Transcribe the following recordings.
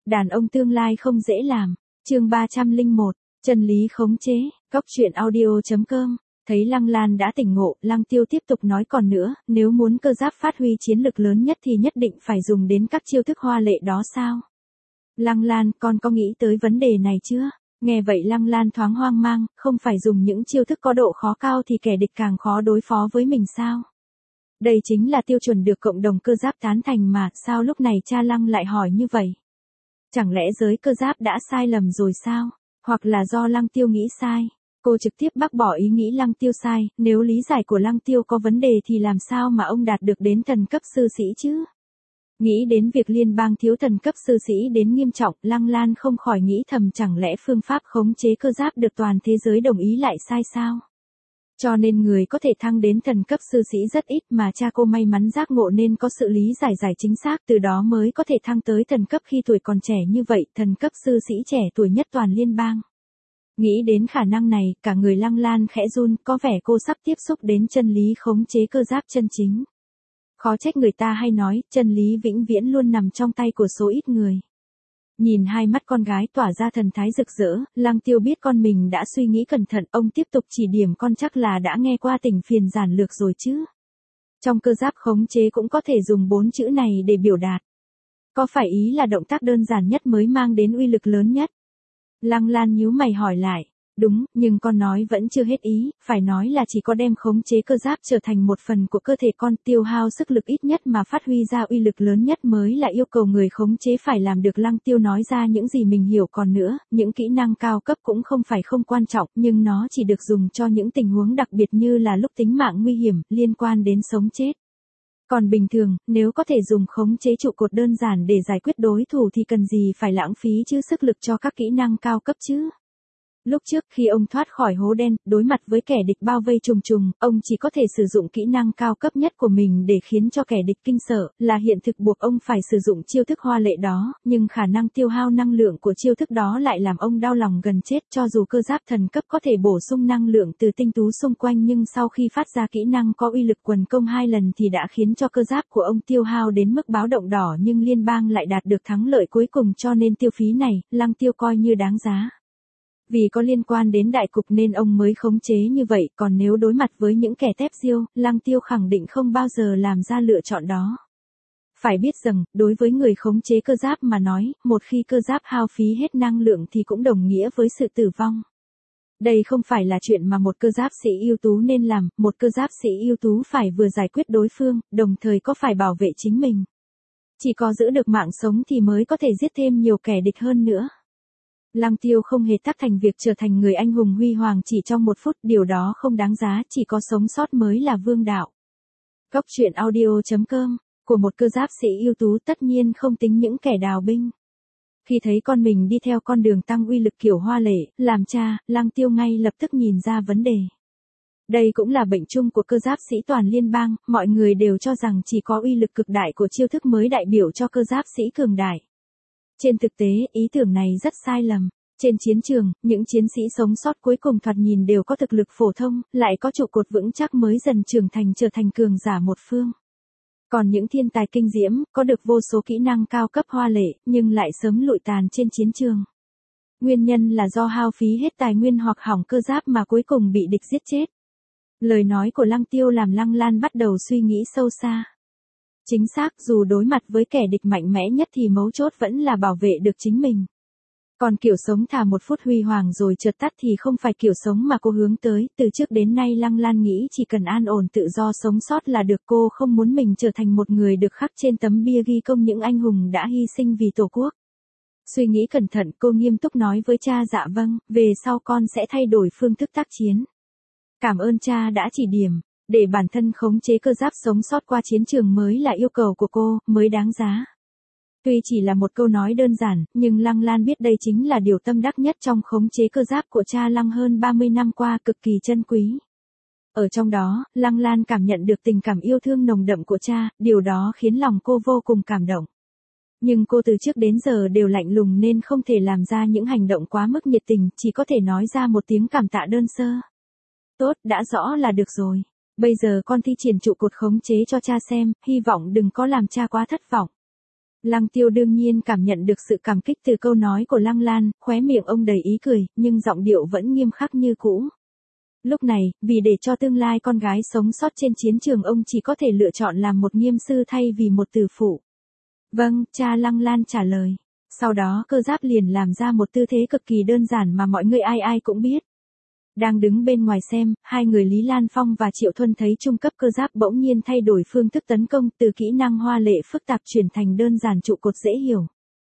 Đàn ông tương lai không dễ làm. Chương 301, chân lý khống chế. Góc truyện audio.com. Thấy Lăng Lan đã tỉnh ngộ, Lăng Tiêu tiếp tục nói còn nữa, nếu muốn cơ giáp phát huy chiến lực lớn nhất thì nhất định phải dùng đến các chiêu thức hoa lệ đó sao? Lăng Lan, con có nghĩ tới vấn đề này chưa? Nghe vậy Lăng Lan thoáng hoang mang, không phải dùng những chiêu thức có độ khó cao thì kẻ địch càng khó đối phó với mình sao? Đây chính là tiêu chuẩn được cộng đồng cơ giáp tán thành mà, sao lúc này cha Lăng lại hỏi như vậy? Chẳng lẽ giới cơ giáp đã sai lầm rồi sao? Hoặc là do Lăng Tiêu nghĩ sai? Cô trực tiếp bác bỏ ý nghĩ Lăng Tiêu sai, nếu lý giải của Lăng Tiêu có vấn đề thì làm sao mà ông đạt được đến thần cấp sư sĩ chứ? Nghĩ đến việc liên bang thiếu thần cấp sư sĩ đến nghiêm trọng, Lăng Lan không khỏi nghĩ thầm chẳng lẽ phương pháp khống chế cơ giáp được toàn thế giới đồng ý lại sai sao? Cho nên người có thể thăng đến thần cấp sư sĩ rất ít mà cha cô may mắn giác ngộ nên có sự lý giải chính xác từ đó mới có thể thăng tới thần cấp khi tuổi còn trẻ như vậy, thần cấp sư sĩ trẻ tuổi nhất toàn liên bang. Nghĩ đến khả năng này, cả người Lăng Lan khẽ run, có vẻ cô sắp tiếp xúc đến chân lý khống chế cơ giáp chân chính. Khó trách người ta hay nói, chân lý vĩnh viễn luôn nằm trong tay của số ít người. Nhìn hai mắt con gái tỏa ra thần thái rực rỡ, Lăng Tiêu biết con mình đã suy nghĩ cẩn thận, ông tiếp tục chỉ điểm con chắc là đã nghe qua tình phiền giản lược rồi chứ. Trong cơ giáp khống chế cũng có thể dùng 4 chữ này để biểu đạt. Có phải ý là động tác đơn giản nhất mới mang đến uy lực lớn nhất? Lăng Lan nhíu mày hỏi lại. Đúng, nhưng con nói vẫn chưa hết ý, phải nói là chỉ có đem khống chế cơ giáp trở thành một phần của cơ thể con, tiêu hao sức lực ít nhất mà phát huy ra uy lực lớn nhất mới là yêu cầu người khống chế phải làm được. Lăng Tiêu nói ra những gì mình hiểu còn nữa, những kỹ năng cao cấp cũng không phải không quan trọng, nhưng nó chỉ được dùng cho những tình huống đặc biệt như là lúc tính mạng nguy hiểm, liên quan đến sống chết. Còn bình thường, nếu có thể dùng khống chế trụ cột đơn giản để giải quyết đối thủ thì cần gì phải lãng phí chứ sức lực cho các kỹ năng cao cấp chứ. Lúc trước khi ông thoát khỏi hố đen, đối mặt với kẻ địch bao vây trùng trùng, ông chỉ có thể sử dụng kỹ năng cao cấp nhất của mình để khiến cho kẻ địch kinh sợ, là hiện thực buộc ông phải sử dụng chiêu thức hoa lệ đó, nhưng khả năng tiêu hao năng lượng của chiêu thức đó lại làm ông đau lòng gần chết. Cho dù cơ giáp thần cấp có thể bổ sung năng lượng từ tinh tú xung quanh nhưng sau khi phát ra kỹ năng có uy lực quần công 2 lần thì đã khiến cho cơ giáp của ông tiêu hao đến mức báo động đỏ, nhưng liên bang lại đạt được thắng lợi cuối cùng, cho nên tiêu phí này, Lăng Tiêu coi như đáng giá. Vì có liên quan đến đại cục nên ông mới khống chế như vậy, còn nếu đối mặt với những kẻ tép diêu, Lăng Tiêu khẳng định không bao giờ làm ra lựa chọn đó. Phải biết rằng, đối với người khống chế cơ giáp mà nói, một khi cơ giáp hao phí hết năng lượng thì cũng đồng nghĩa với sự tử vong. Đây không phải là chuyện mà một cơ giáp sĩ ưu tú nên làm, một cơ giáp sĩ ưu tú phải vừa giải quyết đối phương, đồng thời có phải bảo vệ chính mình. Chỉ có giữ được mạng sống thì mới có thể giết thêm nhiều kẻ địch hơn nữa. Lăng Tiêu không hề tác thành việc trở thành người anh hùng huy hoàng chỉ trong 1 phút, điều đó không đáng giá, chỉ có sống sót mới là vương đạo. Góc truyện audio.com, của một cơ giáp sĩ ưu tú tất nhiên không tính những kẻ đào binh. Khi thấy con mình đi theo con đường tăng uy lực kiểu hoa lệ, làm cha, Lăng Tiêu ngay lập tức nhìn ra vấn đề. Đây cũng là bệnh chung của cơ giáp sĩ toàn liên bang, mọi người đều cho rằng chỉ có uy lực cực đại của chiêu thức mới đại biểu cho cơ giáp sĩ cường đại. Trên thực tế, ý tưởng này rất sai lầm. Trên chiến trường, những chiến sĩ sống sót cuối cùng thoạt nhìn đều có thực lực phổ thông, lại có trụ cột vững chắc mới dần trưởng thành trở thành cường giả một phương. Còn những thiên tài kinh diễm, có được vô số kỹ năng cao cấp hoa lệ, nhưng lại sớm lụi tàn trên chiến trường. Nguyên nhân là do hao phí hết tài nguyên hoặc hỏng cơ giáp mà cuối cùng bị địch giết chết. Lời nói của Lăng Tiêu làm Lăng Lan bắt đầu suy nghĩ sâu xa. Chính xác, dù đối mặt với kẻ địch mạnh mẽ nhất thì mấu chốt vẫn là bảo vệ được chính mình. Còn kiểu sống thả 1 phút huy hoàng rồi chợt tắt thì không phải kiểu sống mà cô hướng tới. Từ trước đến nay Lăng Lan nghĩ chỉ cần an ổn tự do sống sót là được, cô không muốn mình trở thành một người được khắc trên tấm bia ghi công những anh hùng đã hy sinh vì Tổ quốc. Suy nghĩ cẩn thận, cô nghiêm túc nói với cha, dạ vâng, về sau con sẽ thay đổi phương thức tác chiến. Cảm ơn cha đã chỉ điểm. Để bản thân khống chế cơ giáp sống sót qua chiến trường mới là yêu cầu của cô, mới đáng giá. Tuy chỉ là một câu nói đơn giản, nhưng Lăng Lan biết đây chính là điều tâm đắc nhất trong khống chế cơ giáp của cha Lăng hơn 30 năm qua, cực kỳ chân quý. Ở trong đó, Lăng Lan cảm nhận được tình cảm yêu thương nồng đậm của cha, điều đó khiến lòng cô vô cùng cảm động. Nhưng cô từ trước đến giờ đều lạnh lùng nên không thể làm ra những hành động quá mức nhiệt tình, chỉ có thể nói ra một tiếng cảm tạ đơn sơ. Tốt, đã rõ là được rồi. Bây giờ con thi triển trụ cột khống chế cho cha xem, hy vọng đừng có làm cha quá thất vọng. Lăng Tiêu đương nhiên cảm nhận được sự cảm kích từ câu nói của Lăng Lan, khóe miệng ông đầy ý cười, nhưng giọng điệu vẫn nghiêm khắc như cũ. Lúc này, vì để cho tương lai con gái sống sót trên chiến trường ông chỉ có thể lựa chọn làm một nghiêm sư thay vì một tử phụ. Vâng, cha, Lăng Lan trả lời. Sau đó Cơ Giáp liền làm ra một tư thế cực kỳ đơn giản mà mọi người ai ai cũng biết. Đang đứng bên ngoài xem, hai người Lý Lan Phong và Triệu Thuân thấy trung cấp Cơ Giáp bỗng nhiên thay đổi phương thức tấn công từ kỹ năng hoa lệ phức tạp chuyển thành đơn giản trụ cột dễ hiểu.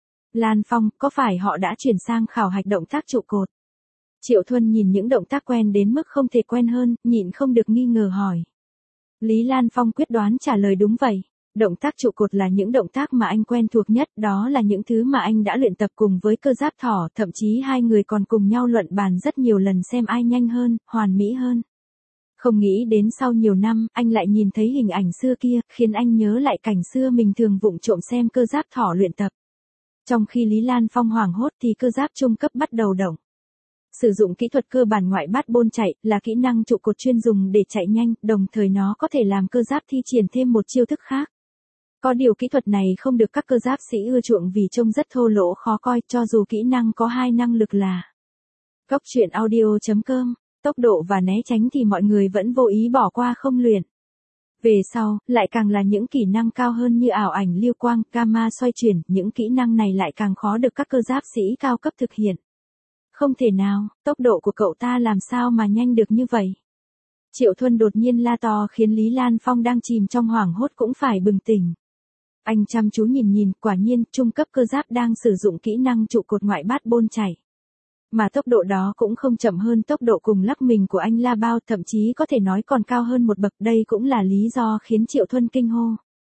Lan Phong, có phải họ đã chuyển sang khảo hạch động tác trụ cột? Triệu Thuân nhìn những động tác quen đến mức không thể quen hơn, nhịn không được nghi ngờ hỏi. Lý Lan Phong quyết đoán trả lời đúng vậy. Động tác trụ cột là những động tác mà anh quen thuộc nhất, đó là những thứ mà anh đã luyện tập cùng với Cơ Giáp thỏ, thậm chí hai người còn cùng nhau luận bàn rất nhiều lần xem ai nhanh hơn, hoàn mỹ hơn. Không nghĩ đến sau nhiều năm, anh lại nhìn thấy hình ảnh xưa kia, khiến anh nhớ lại cảnh xưa mình thường vụng trộm xem Cơ Giáp thỏ luyện tập. Trong khi Lý Lan Phong hoảng hốt thì Cơ Giáp trung cấp bắt đầu động. Sử dụng kỹ thuật cơ bản ngoại bát bôn chạy là kỹ năng trụ cột chuyên dùng để chạy nhanh, đồng thời nó có thể làm Cơ Giáp thi triển thêm một chiêu thức khác. Có điều kỹ thuật này không được các cơ giáp sĩ ưa chuộng vì trông rất thô lỗ khó coi, cho dù kỹ năng có hai năng lực là Góc truyện audio.com, tốc độ và né tránh thì mọi người vẫn vô ý bỏ qua không luyện. Về sau, lại càng là những kỹ năng cao hơn như ảo ảnh lưu quang, gamma xoay chuyển, những kỹ năng này lại càng khó được các cơ giáp sĩ cao cấp thực hiện. Không thể nào, tốc độ của cậu ta làm sao mà nhanh được như vậy? Triệu Thuân đột nhiên la to khiến Lý Lan Phong đang chìm trong hoảng hốt cũng phải bừng tỉnh. Anh chăm chú nhìn, quả nhiên, trung cấp Cơ Giáp đang sử dụng kỹ năng trụ cột ngoại bát bôn chạy. Mà tốc độ đó cũng không chậm hơn tốc độ cùng lắc mình của anh La Bao, thậm chí có thể nói còn cao hơn một bậc, đây cũng là lý do khiến Triệu Thuân kinh hô.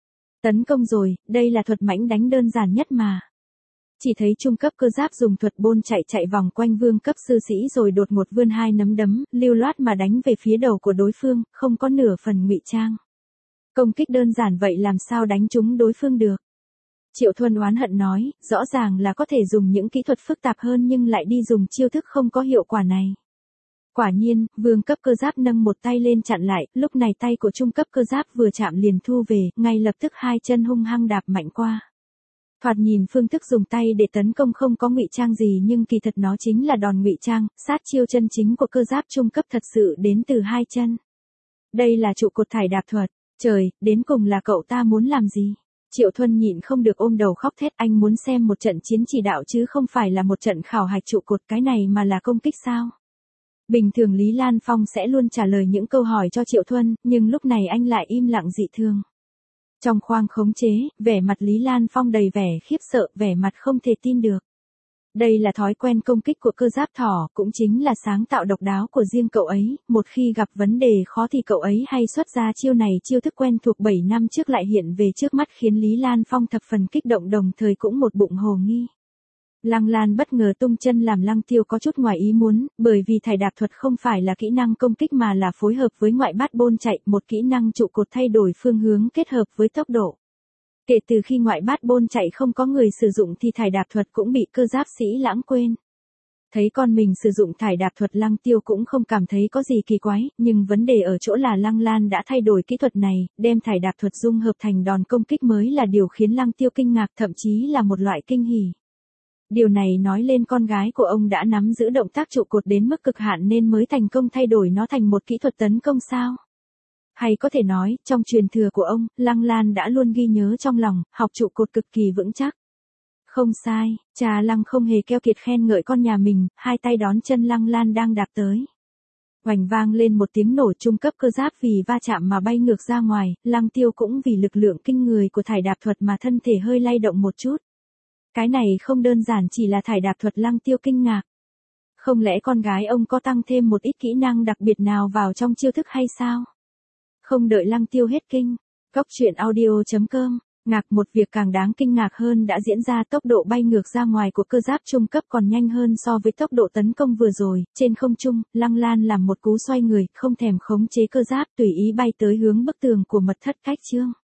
Tấn công rồi, đây là thuật mãnh đánh đơn giản nhất mà. Chỉ thấy trung cấp Cơ Giáp dùng thuật bôn chạy vòng quanh vương cấp sư sĩ rồi đột ngột vươn hai nắm đấm, lưu loát mà đánh về phía đầu của đối phương, không có nửa phần ngụy trang. Công kích đơn giản vậy làm sao đánh trúng đối phương được? Triệu Thuân oán hận nói, rõ ràng là có thể dùng những kỹ thuật phức tạp hơn nhưng lại đi dùng chiêu thức không có hiệu quả này. Quả nhiên, vương cấp Cơ Giáp nâng một tay lên chặn lại, lúc này tay của trung cấp Cơ Giáp vừa chạm liền thu về, ngay lập tức hai chân hung hăng đạp mạnh qua. Thoạt nhìn phương thức dùng tay để tấn công không có ngụy trang gì nhưng kỳ thật nó chính là đòn ngụy trang, sát chiêu chân chính của Cơ Giáp trung cấp thật sự đến từ hai chân. Đây là trụ cột thải đạp thuật. Trời, đến cùng là cậu ta muốn làm gì? Triệu Thuân nhịn không được ôm đầu khóc thét, anh muốn xem một trận chiến chỉ đạo chứ không phải là một trận khảo hạch trụ cột, cái này mà là công kích sao? Bình thường Lý Lan Phong sẽ luôn trả lời những câu hỏi cho Triệu Thuân, nhưng lúc này anh lại im lặng dị thường. Trong khoang khống chế, vẻ mặt Lý Lan Phong đầy vẻ khiếp sợ, vẻ mặt không thể tin được. Đây là thói quen công kích của Cơ Giáp thỏ, cũng chính là sáng tạo độc đáo của riêng cậu ấy, một khi gặp vấn đề khó thì cậu ấy hay xuất ra chiêu này, chiêu thức quen thuộc 7 năm trước lại hiện về trước mắt khiến Lý Lan Phong thập phần kích động, đồng thời cũng một bụng hồ nghi. Lăng Lan bất ngờ tung chân làm Lăng Tiêu có chút ngoài ý muốn, bởi vì thải đạp thuật không phải là kỹ năng công kích mà là phối hợp với ngoại bát bôn chạy, một kỹ năng trụ cột thay đổi phương hướng kết hợp với tốc độ. Kể từ khi ngoại bát bôn chạy không có người sử dụng thì thải đạp thuật cũng bị cơ giáp sĩ lãng quên. Thấy con mình sử dụng thải đạp thuật, Lăng Tiêu cũng không cảm thấy có gì kỳ quái, nhưng vấn đề ở chỗ là Lăng Lan đã thay đổi kỹ thuật này, đem thải đạp thuật dung hợp thành đòn công kích mới là điều khiến Lăng Tiêu kinh ngạc, thậm chí là một loại kinh hỉ. Điều này nói lên con gái của ông đã nắm giữ động tác trụ cột đến mức cực hạn nên mới thành công thay đổi nó thành một kỹ thuật tấn công sao? Hay có thể nói, trong truyền thừa của ông, Lăng Lan đã luôn ghi nhớ trong lòng, học trụ cột cực kỳ vững chắc. Không sai, cha Lăng không hề keo kiệt khen ngợi con nhà mình, hai tay đón chân Lăng Lan đang đạp tới. Oành vang lên một tiếng nổ, trung cấp cơ giáp vì va chạm mà bay ngược ra ngoài, Lăng Tiêu cũng vì lực lượng kinh người của thải đạp thuật mà thân thể hơi lay động một chút. Cái này không đơn giản chỉ là thải đạp thuật, Lăng Tiêu kinh ngạc. Không lẽ con gái ông có tăng thêm một ít kỹ năng đặc biệt nào vào trong chiêu thức hay sao? Không đợi Lăng Tiêu hết kinh, Góc truyện audio.com, ngạc một việc càng đáng kinh ngạc hơn đã diễn ra, tốc độ bay ngược ra ngoài của cơ giáp trung cấp còn nhanh hơn so với tốc độ tấn công vừa rồi. Trên không trung, Lăng Lan làm một cú xoay người, không thèm khống chế cơ giáp, tùy ý bay tới hướng bức tường của mật thất cách trương.